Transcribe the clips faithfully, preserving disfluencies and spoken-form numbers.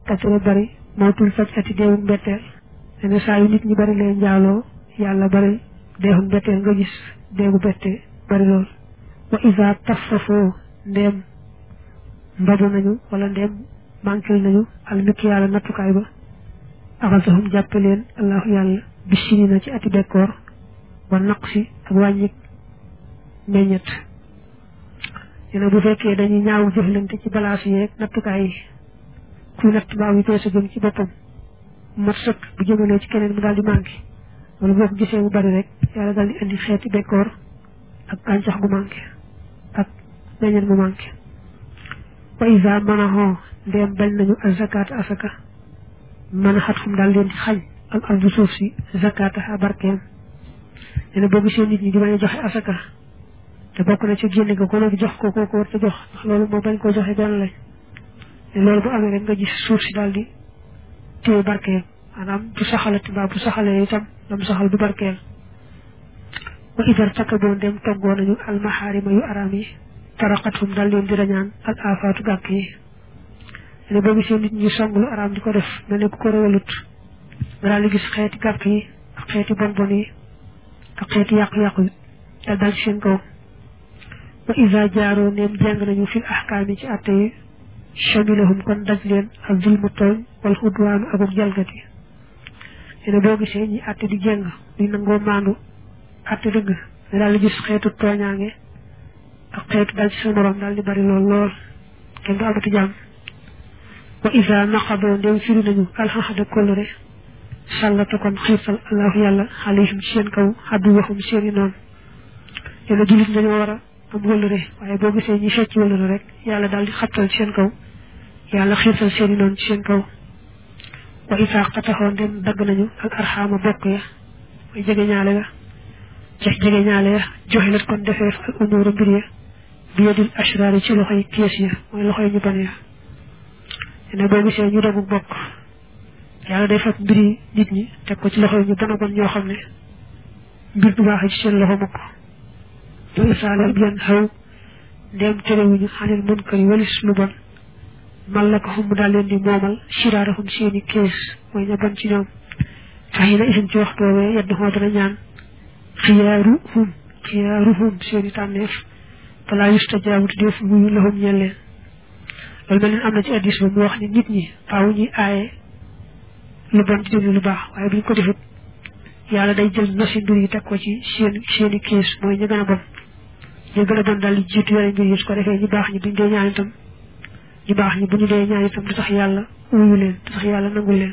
katara bari mawtul faj ati deewu mbetteel ne saa yu nit ñi bari leen njaaloo yàlla bari deewu mbetteel nga gis deewu bette bari lool wa isa taffafoo ndeem mbadu nañu wala ndeem manquil nañu al mikyaala nattukaay ba axasahum jàppe leen allahu yàlla bisini na ci ati bekkoor wa naqsi ak wàññik meññet yéen bu fekkee dañuy ñaaw jëflante ci balaas yeeg nattukaay yi kuy natt baaw yi peese jëm ci boppam mat sëkk bu jëmalee ci keneen mu daal di manqué wala boo ko gisee mu bari rek yàlla daal di indi xeeti bekkoor ak gàncax gu manqué ak meññet mu manqué wa isa manaxoo ndeem bañ nañu ak zakat asaka mën a xat xum daal leen di xañ al ardu suuf si zakata a barkeem nee na boo gisee nit ñi di bañ a joxe asaka te bokk na ci génne ko ko nag jox ko kooku war te jox ndax loolu moo bañ koo joxe benn lañ te loolu bu amee rek nga gis suuf si daal di téye barkeem maanaam bu saxalati mbaa bu saxalee itam lam saxal du barkeel wa idar takaboo dem toggoo nañu almaxaarima yu araam yi taraqatum daal leen di rañaan al afaatu gàkk yi ne boo gisee nit ñi song lu araam di ko def mel ne ku ko réwalut nga daal di gis xeeti gàkk yi ak xeeti bon bon yi ak xeeti yàqu-yàqu yi dal dal ci seen kaw wa isa jaaroo neem jàng nañu fil ahkaami ci atte yi chamilahum kon daj leen ak zulmu tooñ wal xudwaanu akuk jalgati ne boo gisee ñi atte di jàng di nangoo maandu atte dëgg nga daal di gis xeetu tooñaange ak xeetu dal ci sa morom daal di bari lool lool kenn du amatu jàmm wa isa naqadoo ndem firi nañu alxaxada kóllëre sàllata kon xiifal allahu yàlla alayhim ci seen kaw xaddu waxum seen i noonu yéen a jullit dañoo war a am wëllëre waaye boo gisee ñi fecc wëllëre rek yàlla daal di xattal ci seen kaw yàlla xiifal seen i noonu ci seen kaw wa isa xataxoo ndem dagg nañu ak arxaama bokk ya mooy jege ñaale ya jex jege ñaale ya joxe lat kon defeef al umuura mbir ya bi yadil ashraar yi ci loxoy kees ya mooy loxoy ñu ban ya ne boo gisee ñu dogu bokk yàlla day fat mbiri nit ñi teg ko ci loxo ñu bon a bon ñoo xam ne mbir du baax ci seen loxo mukk loolu saale bien xaw ndéem terewuñu xanil mun kër yi walis lu bon mal la ko xum daal leen di moomal siraarahum seeni kees mooy ña bon ci ñoom faxi na isin ci waxtu woowee yedd xoo dana ñaan xiyaaruhum xiyaaruhum seeni tànneef balaa yustajaabut def wuyu lahum ñeel leen loolu mel ne am na ci addis ba mu wax ni nit ñi faaw ñuy aaye lu bon di déglu lu baax waaye bu ñu ko defut yàlla day jël nosi mbir yi teg ko ci seen seeni kees mooy ñu gën a bon ñu gën a bon daal di jiitu yore mbir yi su ko defee ñu baax ñi buñ dee ñaan itam ñu baax ñi bu ñu dee ñaan itam du tax yàlla wuyu leen du tax yàlla nangul leen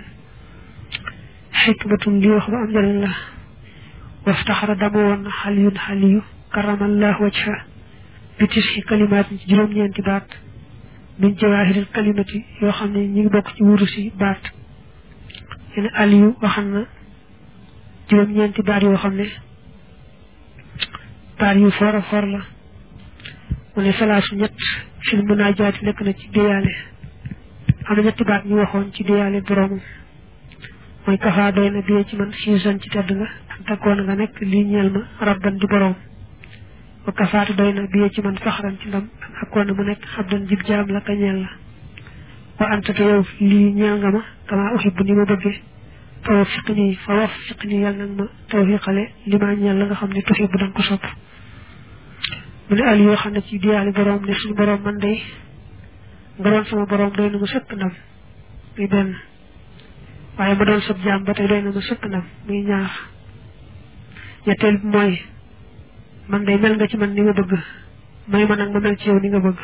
xikmatun li wax ba am njëriñ la waftaxara dama woon na xaliyun xaliyu karamallahu wajha bi tisxi kalimaat ci juróom-ñeenti baat min jawaahiril kalimati yoo xam ne ñi ngi bokk ci wuru si baat yene aliyu waxan na juróom-ñeenti baat yoo xam ne baat yu for a for la mu ne salaasu ñett fil munaajaati nekk na ci déyaale am na ñetti baat ñu waxoon ci déyaale boroomam mooy kafaa doy na biyee ci man siisan ci tedd nga am takkoon nga nekk lii ñeel ma rabban di boroom wa kafaatu doy na biyee ci man faxaran ci ndam am akkoon mu nekk xabdan jib jaam la ka ñeel la wa anta te yow lii ñeel nga ma kama uhibbu ni ma bëggee fa wafiq nii fa wafiq nii yàlla nag ma tawfiqale li ma ñeel la nga xam ne tuhibbu danga ko sopp mu ne ali yoo xam ne ci diyaali boroom ne suñu boroom man day nga doon sama boroom doy na ma sëkk ndam muy benn waaye ma doon sab jaam ba tey doy na ma sëkk ndam muy ñaar ñetteel bi mooy man day mel nga ci man ni nga bëgg may ma nag ma mel ci yow ni nga bëgg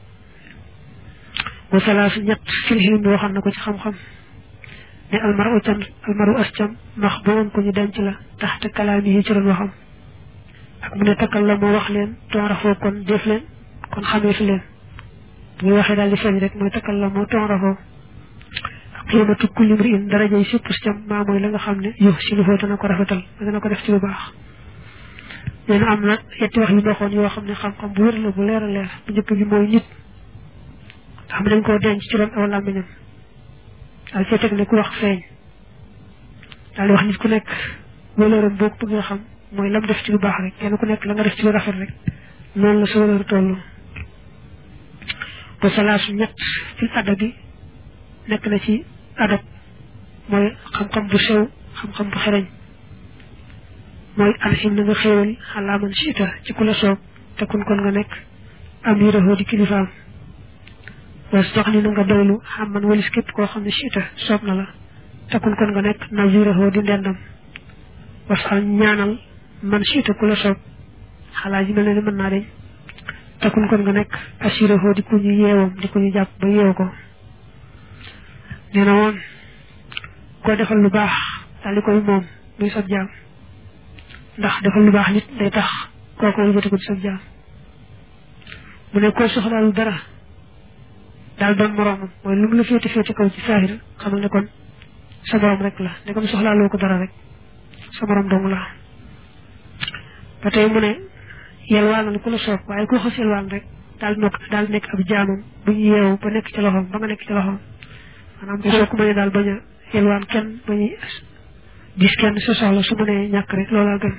wa salaasu ñett fil hilmi waxal na ko ci xam-xam ne almaru cam almaru as cam max boon ko ñu denc la taxte kalaami yi ci doon waxam ak mu ne takkal la moo wax leen toorafoo kon def leen kon xamee fi leen bu ñu waxee daal di feeñ rek mooy takkal la moo toorafoo ak qiimatu kulli mri'in darajay sépp cam maa mooy la nga xam ne yow si lu foo dana ko rafetal dana ko def ci lu baax nee na am na yetti wax yu ndoxoon yoo xam ne xam-xam bu wér la bu leer a leer bu njëkk bi mooy nit xam nañ koo denc ci ron aw làmmiñam daal cee teg ne ku wax feeñ daal di wax nit ku nekk wëlëram boo ko bëggee xam mooy lam def ci lu baax rek kenn ku nekk la nga def ci lu rafet rek noonu la sa wëlër toll ba salaasu ñett fil adabi nekk na ci adab mooy xam-xam bu sew xam-xam bu xereñ mooy alxim na nga xéewal xalaaman siita ci ku la soob te kun kon nga nekk amirahoo di kilifaam was dox ni na nga doylu xam man walis képp koo xam ne siita soob na la te kun kon nga nekk nazirahoo di ndendam was al ñaanal man siita ku la soob xalaa ji mel ne mën naa deñ te kun kon nga nekk asirahoo di ku ñu yeewam di ku ñu jàpp ba yeew ko nee na woon koo defal lu baax daal di koy moom muy sab jaam ndax defal lu baax nit day tax kooku wëlbati ko di sab jaam mu ne koo soxlaalu dara daal doon moroomam mooy lu mu la féete féete kaw ci saahir xamal ne kon sa borom rek la ne comme soxlaaloo ko dara rek sa borom dong la ba tey mu ne yelwaanal ku la soob waaye koo xas yelwaan rek daal nokk daal nekk ab jaamam bu ñu yeewu ba nekk ci loxoom ba nga nekk ci loxoom maanaam kooku bañ a daal bañ a yelwaan kenn bañu gis kenn sa soxla su mu nee ñàkk rek loolaa gën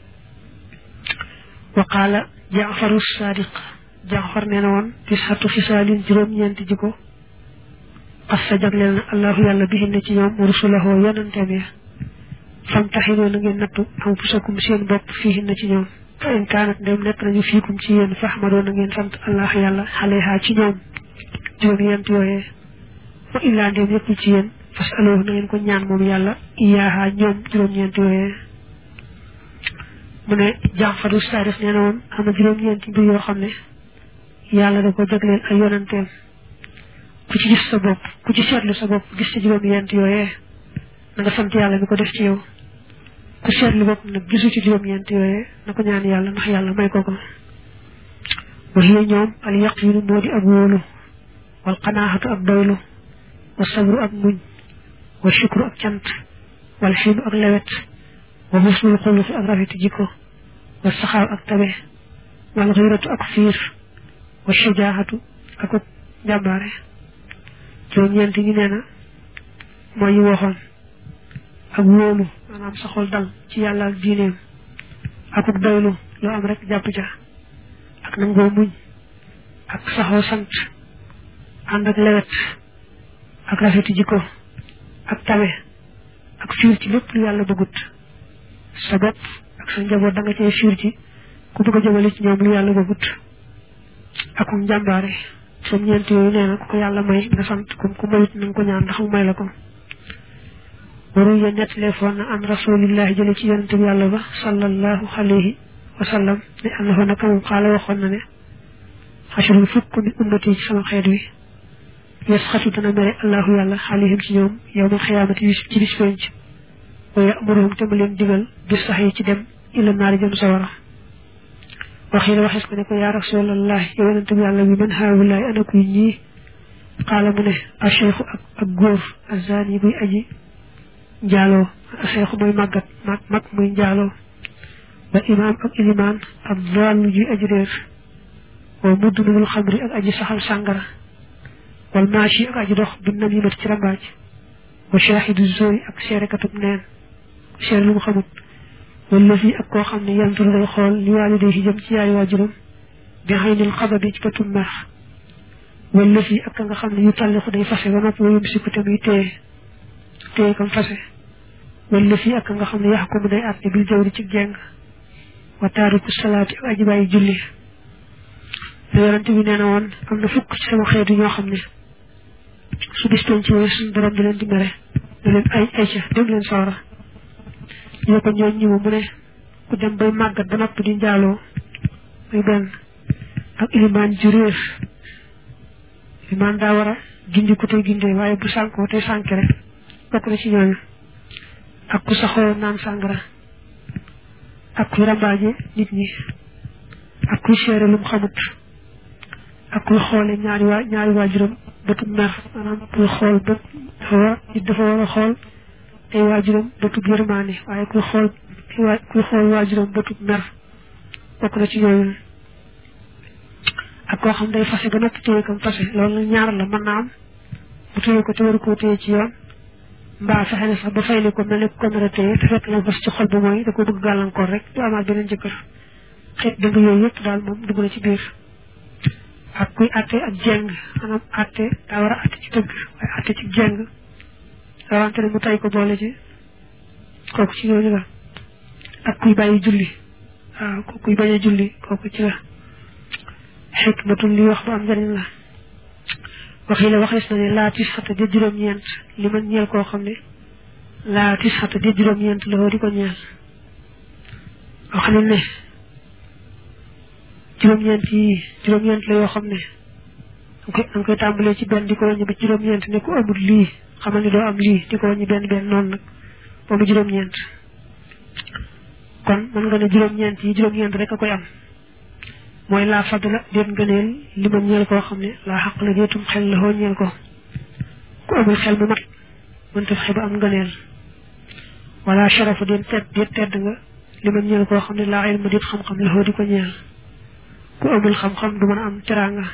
wa qaala jaafaru sadiq jaafar nee na woon tisatu fisaalin juróom-ñeenti jikko xas sa jagleel na allahu yàlla bihin na ci ñoom rusulahoo yonanteem ya fam taxinoo na ngeen nattu am pusakum seen bopp fiihin na ci ñoom fa in kaanat ndem nekk nañu fiikum ci yéen faxmadoo na ngeen sant allah yàlla xaleha ci ñoom juróom-ñeent yooyee wa illaa ndem yëppul ci yéen fas aloo na ngeen ko ñaan moom yàlla iyaaha ñoom juróom-ñeent yooyee mu ne jaafaru sadiq nee na woon am na juróom-ñeenti mbir yoo xam ne yàlla da ko jagleel ay yonanteem ku ci gis sa bopp ku ci seetlu sa bopp gis ci juróom-ñeent yooyee na nga sant yàlla mi ko def ci yow ku seetlu bopp nag gisu ci juróom-ñeent yooyee na ko ñaan yàlla ndax yàlla may ko ko waxiye ñoom al yaqinu moo di ak wóolu wal qanaahatu ak doylu wa sabru ak muñ wa shukru ak cant wal xiinu ak lewet wa husnul xuluqi ak rafeti jikko wa saxaaw ak tabe wal xiratu ak fiir wa shujaahatu ak ak njàmbaare juróom-ñeent ñi nee na mooy yi waxoon ak wóolu maanaam sa xol dal ci yàlla ak diineem ak ak doylu loo am rek jàpp ca ak nangoo muñ ak saxoo sant ànd ak lewet ak rafeti jikko ak tabe ak fiir ci lépp lu yàlla bëggut sa bopp ak sa njaboot da nga cee fiir ci ku bëgg a jëmale ci ñoom lu yàlla bëggut ak um njàmbaare som ñeent yooyu nee na ku ko yàlla may nga sant kum ku mayut na nga ko ñaan ndax mu may la ko waru ya nettalee foon na an rasulillahi jële ci yonente bi yàlla ba sallallahu alayhi wa sallam ne am na fa naka moom xaala waxoon na ne xasharul fukk min ummati ci sama xeet wi yes xatu dana mere allahu yàlla alayhim ci ñoom yawmal xiyaamati ci bis penc wa ya'muruhum te mu leen digal bis sax yi ci dem ila naari jëm sawara waxii la waxes ko ne ko yaa rasulallah yow yonente bi yàlla bi man haawulaay ana kuy ñii xaala mu ne a cheikhu ak ak góor azani buy aji njaaloo a cheikhu mooy màggat mag mag muy njaaloo wa imaam ak ilimaan ak daallu juy aji réer wa muddunul xamri ak aji saxal sàngara wal maashi ak aji dox bi namimati ci rambaaj wa shaahidu zori ak seerekatub neen seere lu mu xamut wala fi ak koo xam ne yantur lay xool li waalidee ci jëm ci yaay waajuram bi xaynil xababi ci bëtum mer wala fi ak nga xam ne yu tàllixu day fase ba noppi wayum sikku tamit téye téye kam fase wala fi ak nga xam ne yax ko mu day àtte bil jawri ci jeng wa taariku salaati ak aji bàyyi julli te yonente bi nee na woon am na fukk ci sama xeetu ñoo xam ne su bis penc wooyu suñu borom di leen di mere di leen ay ay ca dem leen sawara ñu ko ñooñ ñi mu ne ku dem bay màggat ba noppi di njaaloo muy benn ak ilimaan ju réer ilimaan daa war a gindi ko tey gindee waaye bu sànkoo tey sànki rek bokk na ci ñooñu ak ku saxoo naan sàngara ak kuy rambaaje nit ñi ak kuy seere lu mu xamut ak kuy xoole ñaari waa ñaari waajuram bëtub mer maanaam kuy xool bët dafa war nit dafa war a xool ay waajuram bëtub yërmaane waaye kuy xool kuy xool waajuram bëtub mer bokk na ci ñooñu ak koo xam day fase ba noppi téye kam fase loolu nag ñaar la mën naa am bu téye ko te waru koo téye ci yoon mbaa fexe ne sax ba fayli ko mel ne ko nar a téye te fekk na bas ci xol ba mooy da ko bëgg gàllankoor rek du amaat beneen jëkkër xeet dëgg yooyu yëpp daal moom dugg na ci biir ak kuy atte ak jeng maanaam atte daa war a atte ci dëgg waaye atte ci jeng rawante ne mu tay ko boole ci kooku ci ñooñu la ak kuy bàyyi julli waaw kooku kuy bañ a julli kooku ci la xikmatul li wax bu am njëriñ la waxi la waxees na ne laa tis xata di juróom-ñeent li man ñeel koo xam ne laa tis xata di juróom-ñeent la di ko ñeel wax nañ ne juróom-ñeent yi juróom-ñeent la yoo xam ne danga koy koy tàmbalee ci benn di ko wàññi ba juróom-ñeent ne ku amul lii xamal ni doo am lii di ko wàññi benn benn noonu nag ba mu juróom-ñeent kon mën nga ne juróom-ñeent yi juróom-ñeent rek a koy am mooy laa fadla déet ngëneel li ma ñeel koo xam ne laa xaq la déetum xel la xoo ñeel ko ku amul xel mu mat mënta fexe ba am ngëneel wala sharafa déet tedd déet tedd nga li ma ñeel koo xam ne laa ilma déet xam-xam la xoo di ko ñeel ku amul xam-xam du mën a am teraanga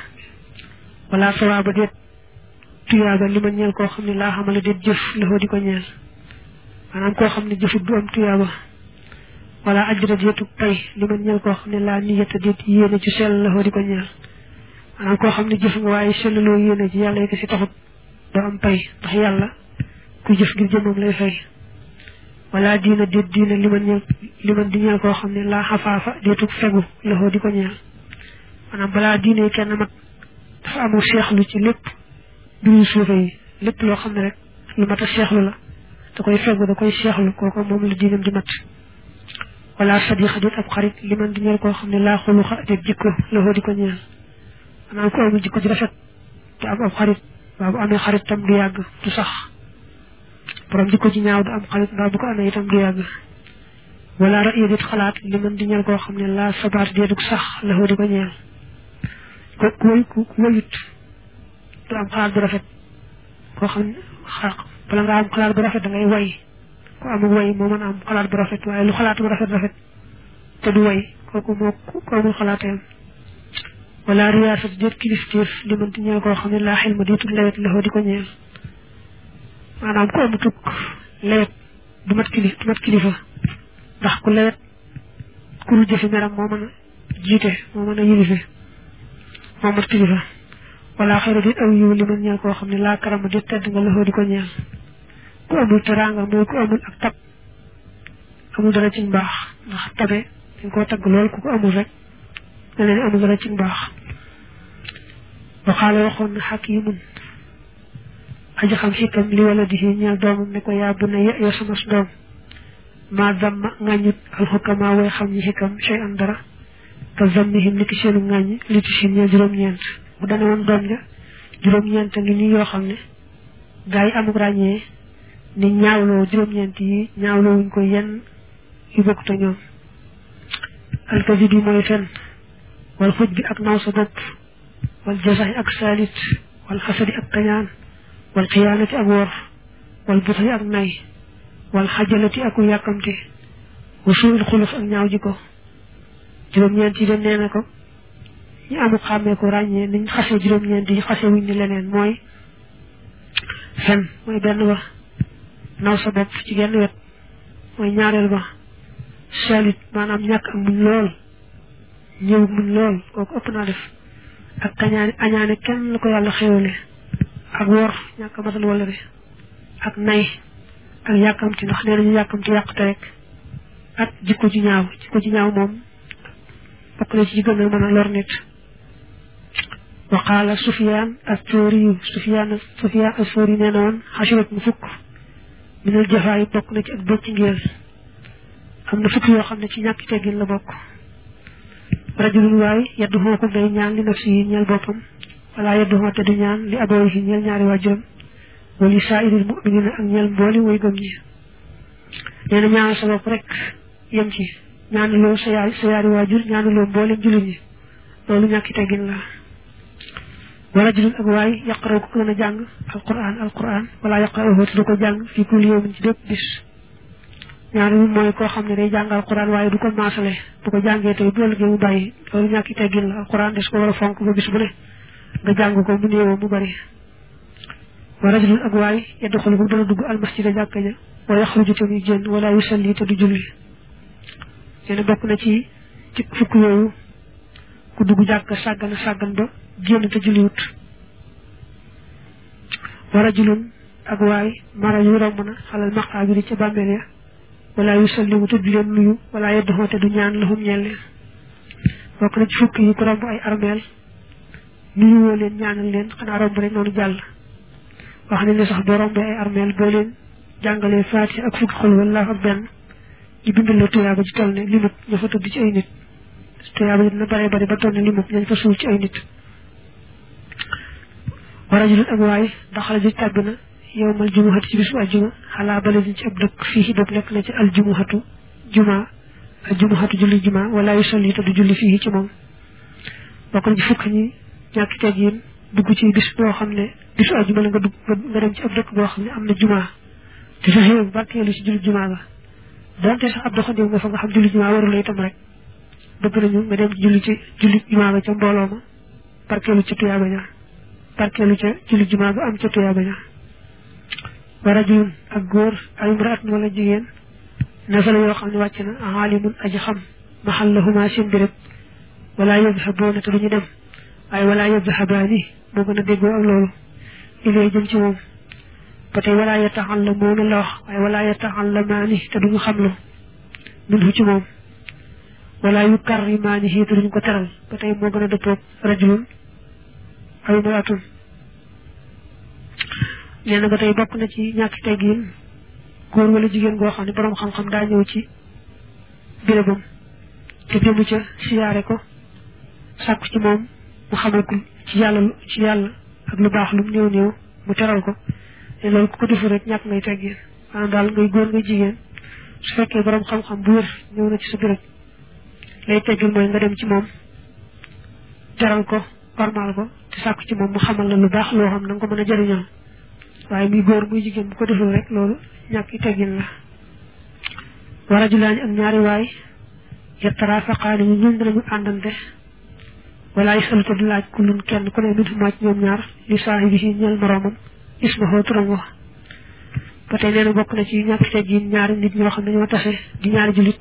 wala sawaaba déet tuyaaba li ma ñeel koo xam ne laa xamala déet jëf la xoo di ko ñeel maanaam koo xam ne jëfut du am tuyaaba wala ajra déetu pay li ma ñeel koo xam ne laa niyata déet yéene ci sell la xoo di ko ñeel maanaam koo xam ne jëf nga waaye sellaloo yéene ci yàlla yëkk si taxut doo am pay ndax yàlla ku jëf ngir jëmmam lay fay wala diina déet diina li ma ñeel li ma di ñeel koo xam ne laa xafaafa déetu fegu la xoo di ko ñeel maanaam balaa diine kenn mat dafa amul seexlu ci lépp duñu suufe yi lépp loo xam ne rek lu mat a seexlu la da koy fegu da koy seexlu kooku moom la diinam di mat wala sadiqa déet ab xarit li man di ñeel koo xam ne laa xuluxa déet jikko la xoo di ko ñeel maanaam ko amul jikko ji rafet te am ab xarit waa bu amee xarit tam du yàgg du sax borom jikko ji ñaaw du am xarit mbaa bu ko amee itam du yàgg wala ra'yi déet xalaat li man di ñeel koo xam ne laa sabaat déetug sax la xoo di ko ñeel ko ku wëy ku wëyut du am xalaat bu rafet koo xam ne xa bala nga am xalaat bu rafet da ngay way ku amul way moo mën a am xalaat bu rafet waaye lu xalaat bu rafet rafet te du way kooku moo ko amul xalaateem wala riyaasat déet kilifteef li man di ñeel koo xam ne laa xel ma déetug lewet la xoo di ko ñeel maanaam ku amutuk lewet du mat kilif du mat kilifa ndax ku lewet ku lu jëfi meram moo mën a jiite moo mën a yilife moo mat kilifa wala xëyra déet aw yiw li man ñeel koo xam ne laa karama déet tedd nga la xoo di ko ñeel ku amul teraanga mooy ku amul ak tab amul dara ci mbaax ndax tabe dañ koo tagg lool ku ko amul rek nga leen amul dara ci mbaax waxaale waxoon na xakimun aji xam xikam li wala di ñeel doomam ne ko yaa bu ne ya yow sama doom maa damma ŋàññut alxukama way xam ñi xikam shay an dara ka zammihim ni ki seenu ŋàññi li ci sin ñeel juróom-ñeent bu dane woon doom ja juróom-ñeent ngi nii yoo xam ne gaa yi amuk ràññee ni ñaawloo juróom-ñeent yi ñaawloo wuñ ko yenn yu bokk te ñoom alkasi bi mooy fen wal xuj bi ak naw sa bopp wal jasaxi ak saalit wal xasadi ak kañaan wal xiyaanati ak wor wal buxli ak nay wal xajalati ak yàkkamti wa suul xuluf ak ñaaw ji ko juróom-ñeent yi de nee na ko ñu amuk xàmmee ko ràññee niñ xase juróom-ñeent yi xase wuñ ni leneen mooy fen mooy benn ba naw sa bopp ci genn wet mooy ñaareel ba salit maanaam ñàkk ak muñ lool ñëw muñ lool kooku ëpp naa def ak kañaane añaane kenn la ko yàlla xéwale ak wor ñàkk a matal wala de ak nay ak yàkkamti ndax nee nañu yàkkamti yàqte rek ak jikko ji ñaaw jikko ji ñaaw moom bokk na ci gën a mën a lor nit wa qaala Sufyaan as-Sawri Sufyaan Sufyaan as-Sawri nee na woon xasirat mu fukk minal jafaa yi bokk na ci ak bëcc ngeel am na fukk yoo xam ne ci ñàkk teggin la bokk rajulun waay yaddu xoo ko day ñaan li nafsi yi ñeel boppam wala yaddu xoo te du ñaan li abawayhi yi ñeel ñaari waajuram wali saa'iril mu'minina ak ñeel mbooli way gëm ñi nee na ñaanal sa bopp rek yem ci ñaanaloo sa yaay sa yaari waajur ñaanaloo mboolem jullit ñi loolu ñàkki teggin la wa rajulun ak waay yaqraw ko gën a jàng alquran alquran wala yaqrawhu te du ko jàng fii kulli yawmin ci bépp bis ñaar bi mooy koo xam ne day jàng alquran waaye du ko maasale bu ko jàngee tey bu ëllëgee mu bàyyi loolu ñàkki teggin la alquran des ko war a fonk ba bis bu ne nga jàng ko mu néewoo mu bari wa rajulun ak waay yadxulu ko dana dugg almasjida jàkka ja wa yaxruju te muy génn wala yusalli te du julli nee na bokk na ci ci fukk yooyu ku dugg jàkka sàggan sàggan ba génn te julliwut wa rajulun ak waay mara yu romb na xalal maqaabiri ca bàmmeel ya wala yu sallimu te du leen nuyu wala yeddoxoo te du ñaan lahum ñeel leen bokk na ci fukk yi ko romb ay armeel nuyu woo leen ñaanal leen xanaa romb rek noonu jàll wax nañ ne sax boo rombee ay armeel boo leen jàngalee faatiha ak fukki xul wala ak benn ñu bindal la tuyaaba ci toll ne limut ña fa tëdd ci ay nit tuyaaba ji dina bare bare ba toll ne limut ñañ fa suul ci ay nit wa rajulun ak waay daxala ji tàbb na yowmal jumuhati ci bisu aljuma xalaa baladin ci ab dëkk fii bopp nekk na ci aljumuhatu juma aljumuhatu julli juma wala yu solli te du julli fii ci moom bokk na ci fukk ñi ñàkk teggin dugg ci bis boo xam ne bisu aljuma la nga dugg nga dem ci ab dëkk boo xam ne am na juma te sa xew barkeelu ci julli juma ba donte sax ab doxandéem nga fa nga xam julli juma warula itam rek bëgg nañu nga dem ci julli ci julli juma ba ca mbooloo ma barkeelu ci tuyaaba ña barkeelu ca julli juma ba am ca tuyaaba ña wa rajulun ak góor ay imraat wala jigéen nasala yoo xam ne wàcc na aalimun aji xam mahallahuma seen béréb wala yadhabuuna te duñu dem waaye wala yadhabaani moo gën a déggoo ak loolu ilay jëm ci moom ba tey wala yatahallamuuna la wax waaye wala yatahallamaani te duñu xamlu minhu ci moom wala yukarrimaanihi te duñu ko teral ba tey moo gën a dëppoog rajulun ay imraatun nee na ba tey bokk na ci ñàkk teggin góor wala jigéen goo xam ne boroom xam-xam daa ñëw ci bérébam te jëmu ca siyaare ko sàkku ci moom mu xamal ko ci yàlla ci yàlla ak lu baax lu mu néew néew mu teral ko te loolu ku ko defu rek ñàkk ngay teggin maanaam daal ngay góor ngay jigéen su fekkee boroom xam-xam bu wér ñëw na ci sa béréb lay teggin mooy nga dem ci moom teral ko normal ko te sàkku ci moom mu xamal la lu baax loo xam na nga ko mën a jëriñoo waaye muy góor muy jigéen bu ko deful rek loolu ñàkk teggin la wa rajulaani ak ñaari waay yatarafaqaani ñu ñun dinañu àndante wala yasalu te du laaj kullun kenn ku ne min xumaa ci ñoom ñaar li saahibihi ñeel moroomam ismahu turam wax ba tey nee na bokk na ci ñàkk teggin ñaari nit ñoo xam ne ñoo tase di ñaari julit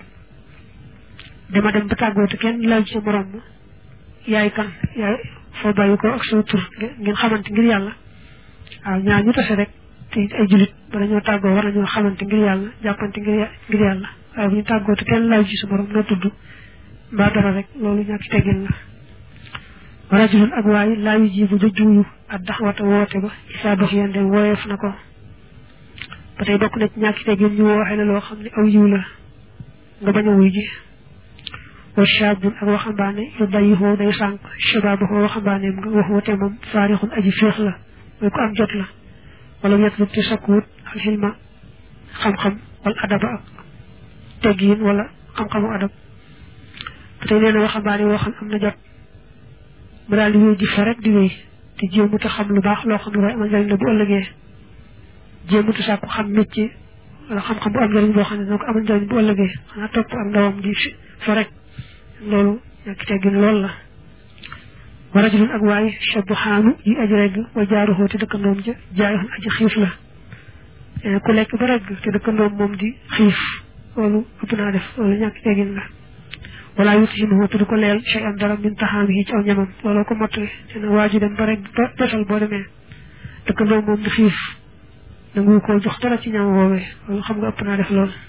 dama dem ba tàggoo te kenn laaj ci moroom ma yaay kan yaay foo bàyyi ko ak sa tur ngeen xamante ngir yàlla waaw ñaar ñu tase rek te ay julit bala ñoo tàggoo war nañoo xamante ngir yàlla jàppante ngir ngir yàlla waaye bu ñu tàggoo te kenn laaj ci sa morom noo tudd mbaa dara rek loolu ñàkk teggin la wa rajulun ak waaye laa yu jibu da juuyu ak daxwata woote ba isaa dox yende wooyeef na ko ba tey bokk na ci ñàkk teggin ñu wooxe la loo xam ne aw yiw la nga bañ a wuy ji wa shaabun ak waxambaane yu dayyixoo day sànq shabaabaxoo waxambaaneem nga wax wate moom faarixun aji féex la mooy ko am jot la wala yetlub te sakkuwut al xilma xam-xam wala adaba ak teggin wala xam-xamu adab ba tey nee na waxambaane woo xam am na jot mu daal di wéy di fa rek di wéy te jéemuta xam lu baax loo xam ne waaye amal njëriñ la bu ëllëgee jéemuta sàkku xam métier wala xam-xam bu am njëriñ boo xam ne dina ko amal njëriñ bu ëllëgee xanaa topp ak ndawam di fa rek loolu ñàkk teggin lool la wa rajulun ak waay shabu xaanu yi aji regg wa jaaruxoo te dëkkandoom ja jaayixun aji xiif la ku lekk ba regg te dëkkandoom moom di xiif loolu ëpp naa def loolu ñàkk teggin la wala yutimuhu te du ko leel shay an dara min taxaamihi ci aw ñamam looloo ko mottali te na waa ji dem ba regg ba desal boo demee dëkkandoom moom di xiif nangu koo jox dara ci ñam woowee loolu xam nga ëpp naa def loolu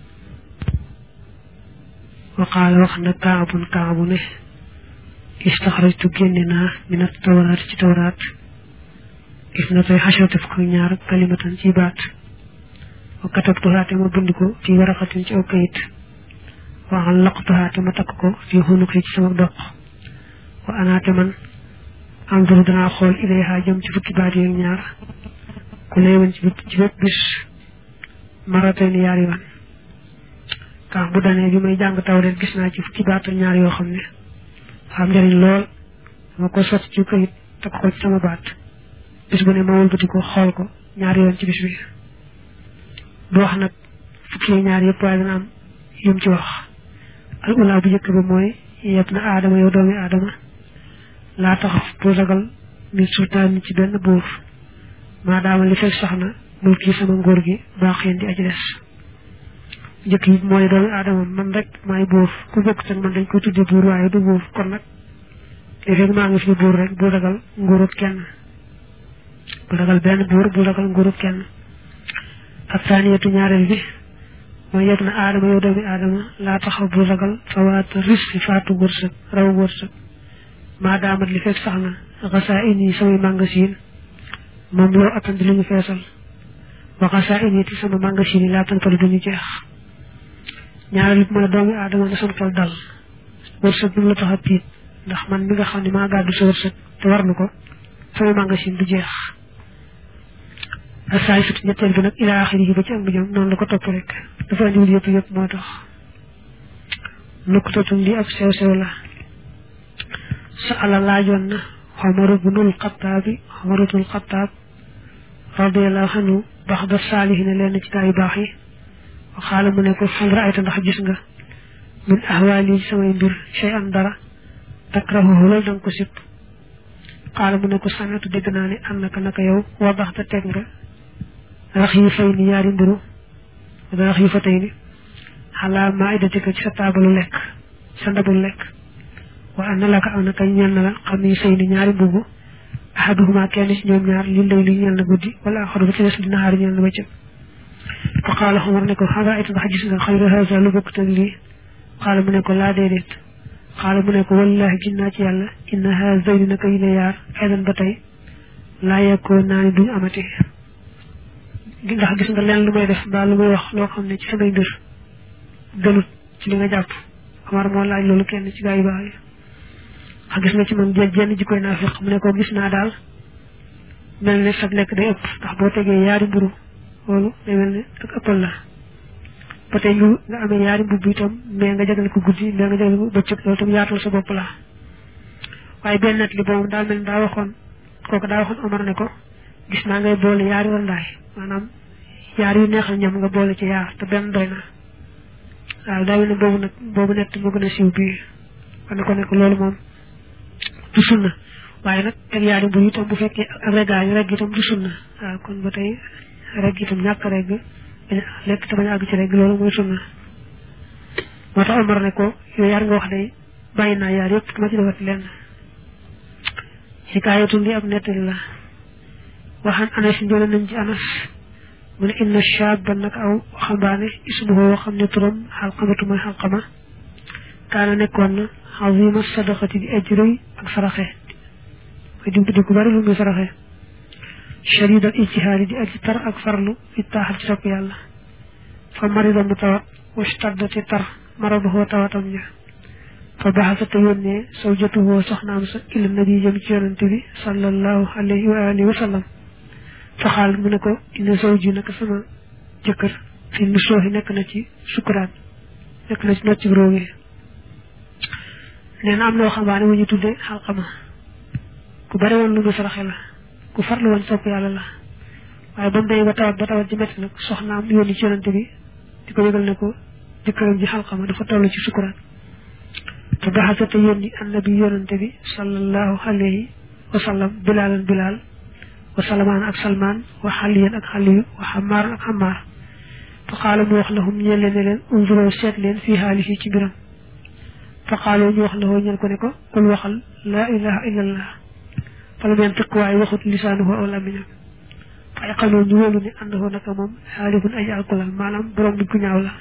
wa qaala wax na kaabun kaabu ne istaxrajtu génne naa min at tawraat ci tawraat gis na tey xasharata fukk ñaar kalimatan ci baat wa katabtuhaa te ma bind ko fi waraqatin ci aw kayit wa allaqtuhaa te ma takk ko fi xunuqi ci sama doq wa anaate man anzuru danaa xool ilayha jëm ci fukki baat yeeg ñaar ku léewan ci ci bépp bis marateen yaari yoon kaa bu danee bi may jàng tawreet gis naa ci fukki baat ak ñaar yoo xam ne xam njëriñ lool dama ko sotti ci kayit takk ko ci sama baat bis bu ne ma wëlbati ko xool ko ñaari yoon ci bis bi du wax nag fukki ñaar yëpp waaye dana am yum ci wax al ula bu njëkk ba mooy yeb na aadama yow doomi aadama laa taxaf bu ragal min sultaan ci benn buur maadaama li fekk sax na mulki sama ngóor gi baax yéen di aji des njëkk yi mooy doomi aadama man rek maay buur ku bokk teg man dañ koy tudde buur waaye du buur kon nag li fekk maa ngi fi buur rek bu ragal nguurub kenn bu ragal benn buur bu ragal nguurub kenn ak saaniyatu ñaareel bi mooy yëg na aadama yow doomi aadama laa taxaw bu ragal fawaata risque faatu wërsëg raw wërsëg maa daamat li fekk sax na xasaa ini samay magasin moom loo attan di lu ñu feesal wa xasaa ini ti sama magasin yi laa tanfali duñu jeex ñaareel bi mooy doomi aadama na sam xel dal wërsëg bi mu la tax a tiit ndax man mi nga xam ne maa gàddu sa wërsëg te war na ko samay magasin du jeex asaay sut ñetteel bi nag ilaa axiri yi ba ci am jëm noonu la ko topp rek dafa andiwul yëpp yëpp moo tax nukkutatum li ab sew sew la sa ala laajoon na Umaru bunul Xattaabi Umarutul Xattaab radiyallahu anhu bax da saalihiina leen ci gaa yu baax yi waxaala mu ne ko hal raayta ndax gis nga min ahwaali samay mbir shay an dara takrahuhu loolu danga ko sib xaala mu ne ko sami'tu dégg naa ne am naka naka yow wadaxta teg nga rax yi fay ni ñaari mburu wala rax yi fa tey ni xalaa maa'idatika ci sa taabalu lekk sa ndabul lekk wa anna laka am naka ñeel na la xam ni fay ni ñaari mbubu ahaduhuma kenn ci ñoom ñaar li lay li ñeel na guddi wala axaru ba ci des dina xaar ñeel na bëccëg fa qaala Umar ne ko hal raayta ndax gis nga xayra haza lu bokk teg lii xaala mu ne ko laa déedéet xaala mu ne ko wallahi ginnaa ci yàlla inna haazayni naka yi ne yaar aydan ba tey laa yekkoo naa ni duñu amati ndax gis nga leen lu may def mbaa lu may wax loo xam ne ci samay mbir gënut ci li nga jàpp Omar moo laaj loolu kenn ci gaa yu baax yi wax gis nga ci man jenn jenn jikkoy naafiq mu ne ko gis naa daal mel ne sag lekk day ëpp ndax boo tegee yaari mburu loolu day mel ne ak ëppal la ba tey nga nga amee yaari mbubb itam mais nga jagal ko guddi mais nga jagal ko bëccëg loolu itam yaatal sa bopp la waaye benn net li boobu daal mel ni daa waxoon kooku daa waxoon Omar ne ko gis naa ngay boole yaari wandaay maanaam yaar yu neexal ñam nga boole ci yaar te benn doy na waaw daa mel ne boobu nag boobu net moo gën a siiw bii kon ko ne ko loolu moom du sunna waaye nag ak yaari mburu itam bu fekkee ak regaay reg itam du sunna waaw kon ba tey reg itam ñàkk reg lekk te bañ a àgg ci rek loolu mooy sunna moo tax Omar ne ko yow yaar nga wax day bàyyi naa yaar yëpp dama ci defati lenn xikaayatun li ab nettali la waxaan Anas jële nañ ci Anas mu ne inna shaaban nag aw waxambaane ismuhu woo xam ne turam xalqamatu mooy xalqama kaana nekkoon na azima sadaqati di ajrëy ak saraxe mooy di di ku bari lu muy saraxe shadid al ijtihaadi di aji tar ak farlu fi taaxal ci topp yàlla fa marida mu tawat wastaddati tar maraduhoo tawatam ja fa baxasa te yónnee sawjatuhoo soxnaam sa ila nabi jëm ci yonante bi sallallahu alayhi wa alihi wa sallam fa xaal mu ne ko inna zawji naka sama jëkkër fi mu sooxi nekk na ci sukuraat nekk na ci nocc róogi nee na am na waxambaane wu ñu tudde xalqama ku bari woon lu mu saraxe la ku farlu woon sopp yàlla la waaye ba mu dee ba tawat ba tawat ji métti nag soxnaam yónni ci yonante bi di ko yëgal ne ko jëkkëram ji xalqama dafa toll ci sukuraat te baxasa te yónni annabi yonante bi sallallahu alayhi wa sallam bilaalan bilaal wa salmaan ak salmaan wa xaliyan ak xaliyu wa xamaaran ak xamaar fa qaala mu wax lahum ñeel leen ne leen unzuroo seet leen fii haalihi ci mbiram fa qaaloo ñu wax lahoo ñeel ko ne ko kul waxal laa ilaha illallah fala meen tëq waaye waxut lisaanuhu aw lamiñam fa yaqanoo ñu wóolu ne àndahoo naka moom xaalifun ay alkulal maanaam borom bi ku ñaaw la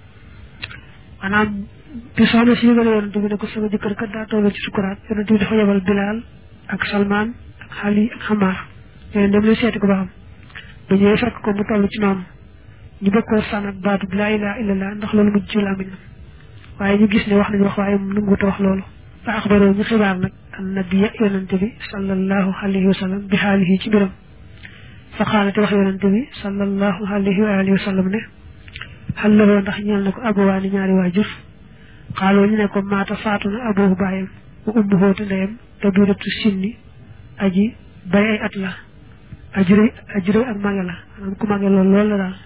maanaam bi soxna si yëgale yonante bi ne ko sama jëkkër kat daa toll ci sukuraat yonante bi dafa yebal bilaal ak salmaan ak xali ak xamaar leen dem leen seeti ko ba xam ba ñëwee fekk ko mu toll ci noonu ñu bëgg koo sànn ak baatu bi laa ilaha illallah ndax loolu mujj ci làmmiñam waaye ñu gis ne wax nañu wax waaye mu nanguwut a wax loolu fa axbaroo ñu xibaar nag annabiya yonante bi sallallahu alayhi wa sallam bi xaalihi ci mbiram fa xaalate wax yonante bi sallallahu alayhi wa alihi wa sallam ne xal lahoo ndax ñeel na ko abuwaani ñaari waajur xaaloo ñu ne ko maata faatu na aboohu baayam wa ummuhoo te ndeyam te biiratu sinni aji bay ay at la ajuré ajuré ak mage la maanaam ku mage loolu loolu la daal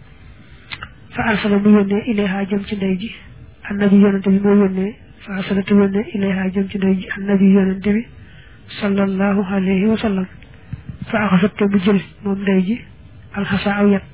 fa arsala mu yónnee ilayha jëm ci ndey ji annabi yonante bi moo yónnee fa arsala te yónnee ilayha jëm ci ndey ji annabi yonante bi sallallahu alayhi wa sallam fa axasat te mu jël moom ndey ji alxasa aw yat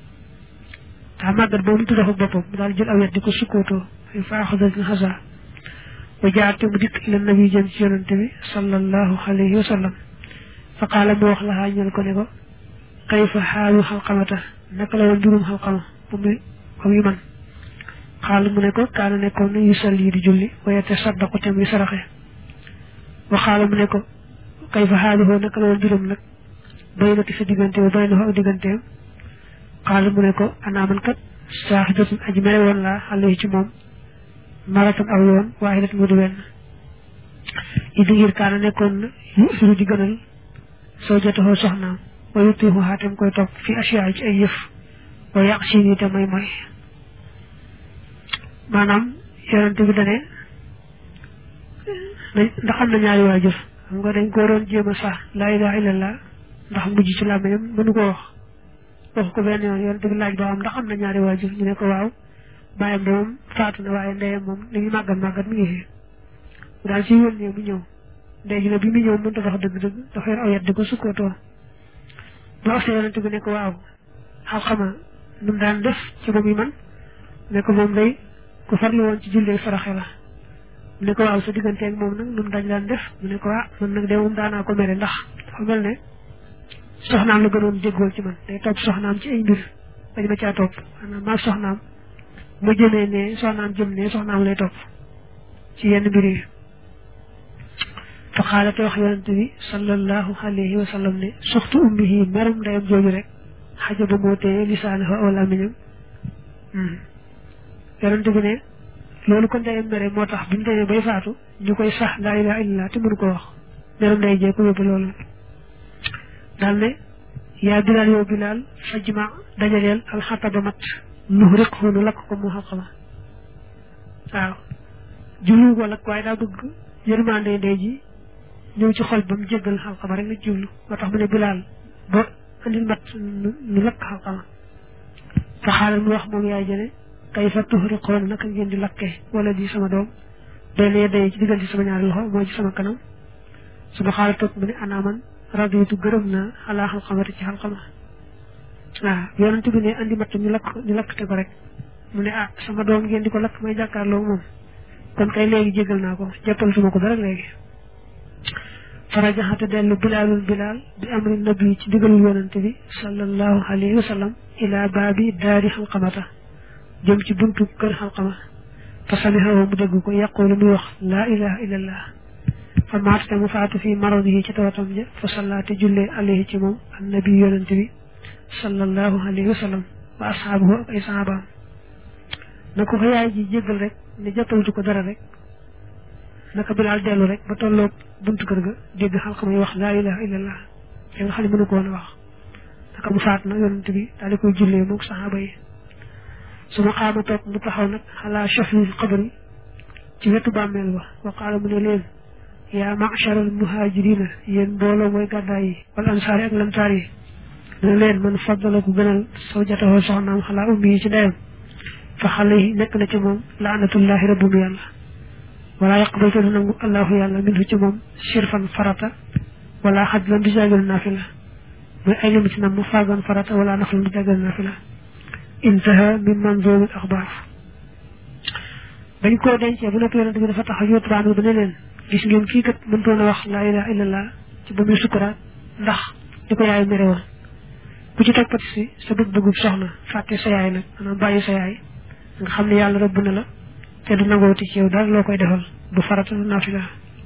daa màggat boobu mu tuddaxu boppam mu daal jël aw yat di ko sukkootoo fa axasat alxasa wa jaate mu dikk ila nabi jëm ci yonante bi sallallahu alayhi wa sallam fa qaala mu wax la ñal ko ne ko kayfa xaalu xalqamata naka la woon mbirum xalqama bu muy ko muy man xaal mu ne ko kaana nekkoon na yu salli di julli wa yatasaddaqu te muy saraxe wa xaala mu ne ko kayfa xaaluhu naka la woon mbirum nag baynaki sa diggante ba baynahu ak digganteem xaal mu ne ko ana man kat saaxidatun aji mere woon laa xale ci moom maratan aw yoon waaye nag mu di wenn idi ngir kaana nekkoon na yu usiru di gënal soo jotoo soxnaam wa yutiixu xaatem koy topp fi asiyaa ci ay yëf wa yàq si nii te may mooy maanaam yonent bi dane ndax am na ñaari waajur xam nga dañ ko doon jéem a sax laa ilaha illallah ndax mujj ci làmmiñam mënu ko wax wax ko benn yoon yonent bi laaj ba am ndax am na ñaari waajur ñu ne ko waaw bàyyam de moom faatu na waaye ndeyam moom li ñu màggat màggat mi ngi fi mu daal ci yónnee mu ñëw ndey ji ne bi mu ñëw mënta dox dëgg-dëgg dafa yor aw yat di ko sukkootoo ba wax yonent bi ne ko waaw Alxama nu mu daan def ci ba muy man ne ko moom day ku farlu woon ci jullee saraxe la mu ne ko waaw sa digganteeg moom nag nu mu dañ daan def mu ne ko ah man nag de moom daanaa ko mere ndax dafa mel ne soxnaam la gënoon déggoo ci man day topp soxnaam ci ay mbir dañ ma caa topp maanaam maa soxnaam ma jëmee ne soxnaam jëm ne soxnaam lay topp ci yenn mbir yi fa xaalate wax yonent bi sallallahu alayhi wa sallam ne suxtu ummihi merum ndeyam jooju rek xaja ba moo téye lisaanahu aw làmmiñam yonent bi ne loolu ko ndeyam mere moo tax bi mu demee bay faatu ñu koy sax laa ilaha illallah te mënu ko wax merum ndey jee ko yóbbu loolu daal ne yaa bilaal yow bilaal fajma dajaleel alxataba mat nuxriq nu lakk ko mu xalqama waaw jublu ko lakk waaye daa bëgg yërmande ndey ji ñëw ci xol ba mu jéggal xalqama rek la jublu moo tax mu ne bilaal ba andil mat nu lakk xalqama fa xaalal mu wax moom yaay jëne kayfa tuxriqoon naka ngeen di lakke wala di sama doom benn yeddaye ci diggante sama ñaari loxo mooy ci sama kanam suma xaala toog mu ne anaaman raditu gërëm na xalaa xalqamati ci xalqama waaw yonent bi ne andi matt ñu lakk ñu lakk te ko rek mu ne ah sama doom ngeen di ko lakk may jàkkaarloo moom kon kay léegi jégal naa ko jàppaltuma ko dara léegi farajaxate dellu bilaalul bilaal bi amri nabi ci digalul yonent bi sallallahu alayhi wa sallam ila baabi daari xalqamata jëm ci buntu kër xalqama fa samihahu mu dégg ko yaqulu muy wax laa ilaha illallah fa maatate mu faatu fii maradihi ci tawatam ja fa sallaate jullee alayhi ci moom annabi yonent bi sallallahu alayhi wa sallam wa ashaabuhu ak ay sahabaam na ko ko yaay ji jéggal rek ne jàppaltu ko dara rek naka bilaal dellu rek ba tolloog buntu kër ga dégg xalqama yi wax laa ilaha illallah ya nga xam ne mënu ko woon a wax naka mu faat na yonent bi daal di koy jullee moog sahaaba yi suma xaama toog mu taxaw nag xalaa shafil qabri ci wetu bàmmeel ba wa qaala mu ne leen yaa ma'sharal muhaajirina yéen mbooloo mooy gàddaay yi wal ansaari ak lantaar yi ne leen man faddala ku gënal sawjatahu soxnaam xalaa ummi yi ci ndeyam fa xale yi nekk na ci moom laanatullahi rabbum yàlla wala yaqbal te du nangu allahu yàlla minhu ci moom sirfan farata wala xajlan du jaagal naafila mooy ay lim ci nam mu faagan farata wala naflan du jaagal naafila intaha min manzumil axbaar bañ koo dencee bu nekk yonent bi dafa tax a yóotu baan ba ne leen gis ngeen kii kat mëntoon a wax laa ilaha illallah ci ba muy sukkuraat ndax di ko yaay mere woon ku ci toppati si sa bëgg-bëggub soxna fàtte sa yaay nag maanaam bàyyi sa yaay nga xam ne yàlla rëbb na la te du nangooti ci yow daal loo koy defal du farata du naafila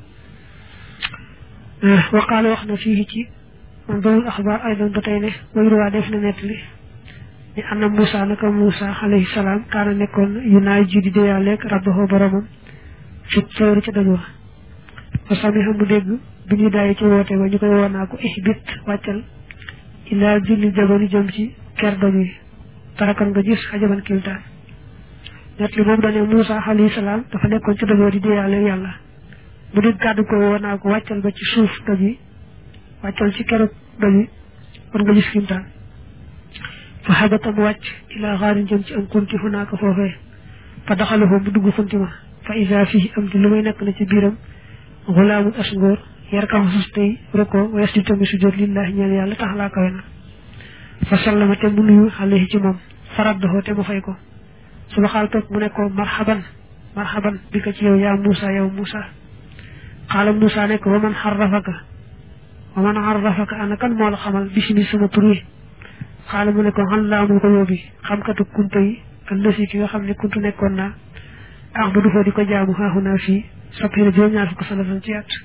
waqaala wax na fii ci man doonul axbaar aydan ba tey ne way ruwaa def na nettali ni anna Moussa naka Moussa alayhi salaam kaana nekkoon yu naay ji di déyaaleeg rabbahu boromam fi sawri ca doj wa fa samiha mu dégg bi ñu daay ci woote ba ñu koy woo naa ko ihbit wàccal ilaa julli jabali jëm ci ker doj wi tarakan nga gis xajaban kiltaan net li boobu dane Moussa alayhi salaam dafa nekkoon ci doj wa di déyaaleeg yàlla mu dégg kàddu ko woo naa ko wàccal ba ci suuf doj wi wàccal ci keru doj wi war nga gis kiltaan fa xabata mu wàcc ilaa xaarin jëm ci am kunti hunaaka foofee fa daxalahu mu dugg funti ma fa isa fii am di lu may nekk na ci biiram xulaamun as ngóor yarkaxu sus tey roko wayes di tamit sujjóot lillahi ñeel yàlla taxalaa kawe na fa sallama te mu nuyu alayhi ci moom faraddaxoo te mu fay ko su ma xaal toog mu ne ko marhaban marhaban bika ci yow ya Musa yow Musa qala Musa ne ko man harrafaka wa man harrafaka ana kan mo la xamal bismi sama tur wi qala mu ne ko Allah mu ko yobi xam katu kuntu yi allasi ki nga xam ne kuntu nekkon na a'budu fa diko jaamu ha huna fi sapina juroom ñaar fukk salafan ci at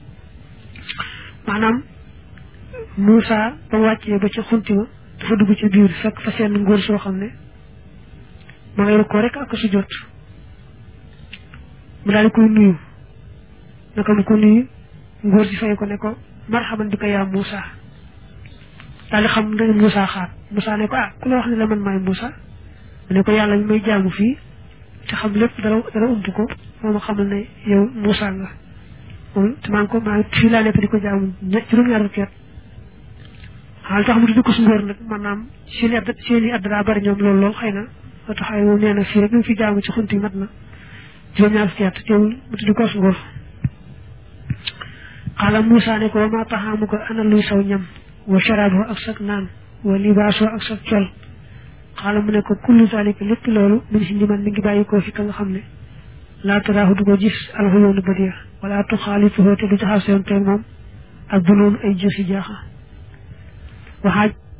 manam Musa ba wacce ba ci xunti ma dafa dugg ci biir fekk fa seen ngor so xamne ma ngay ko rek ak su jot mu dal ko nuyu naka mu ko nuyu ngor ci fay ko ne ko marhaban bika ya Musa dal xam ne Musa xaar Musa ne ko ah ku la wax ne la man may Musa ne ko yalla mi may jaamu fi te xam lepp dara dara umtu ko mo xamal ne yow Musa nga mom te man ko ma fi la nekk diko jaamu ñet juroom ñaar fukki hal tax mu tuddu ko su ngor nak manam seen ad seen adra bari ñom lool lool xeyna ba taxay mo neena fi rek ñu fi jaamu ci xunti matna juroom ñaar fukki at teewul mu tuddu ko su ngor qala Musa ne ko ma taxamu ko ana luy saw ñam wa sharabu ak sak naan wa libasu ak sak ciol qala mu ne ko kullu zalika lepp lolu min ci man mi ngi bayiko fi ka nga xamne la tarahu du ko gis al hulul badiya wala tu khalifu te du taxaw sen te mom ak bu non ay jëfi jaaxa waxaaj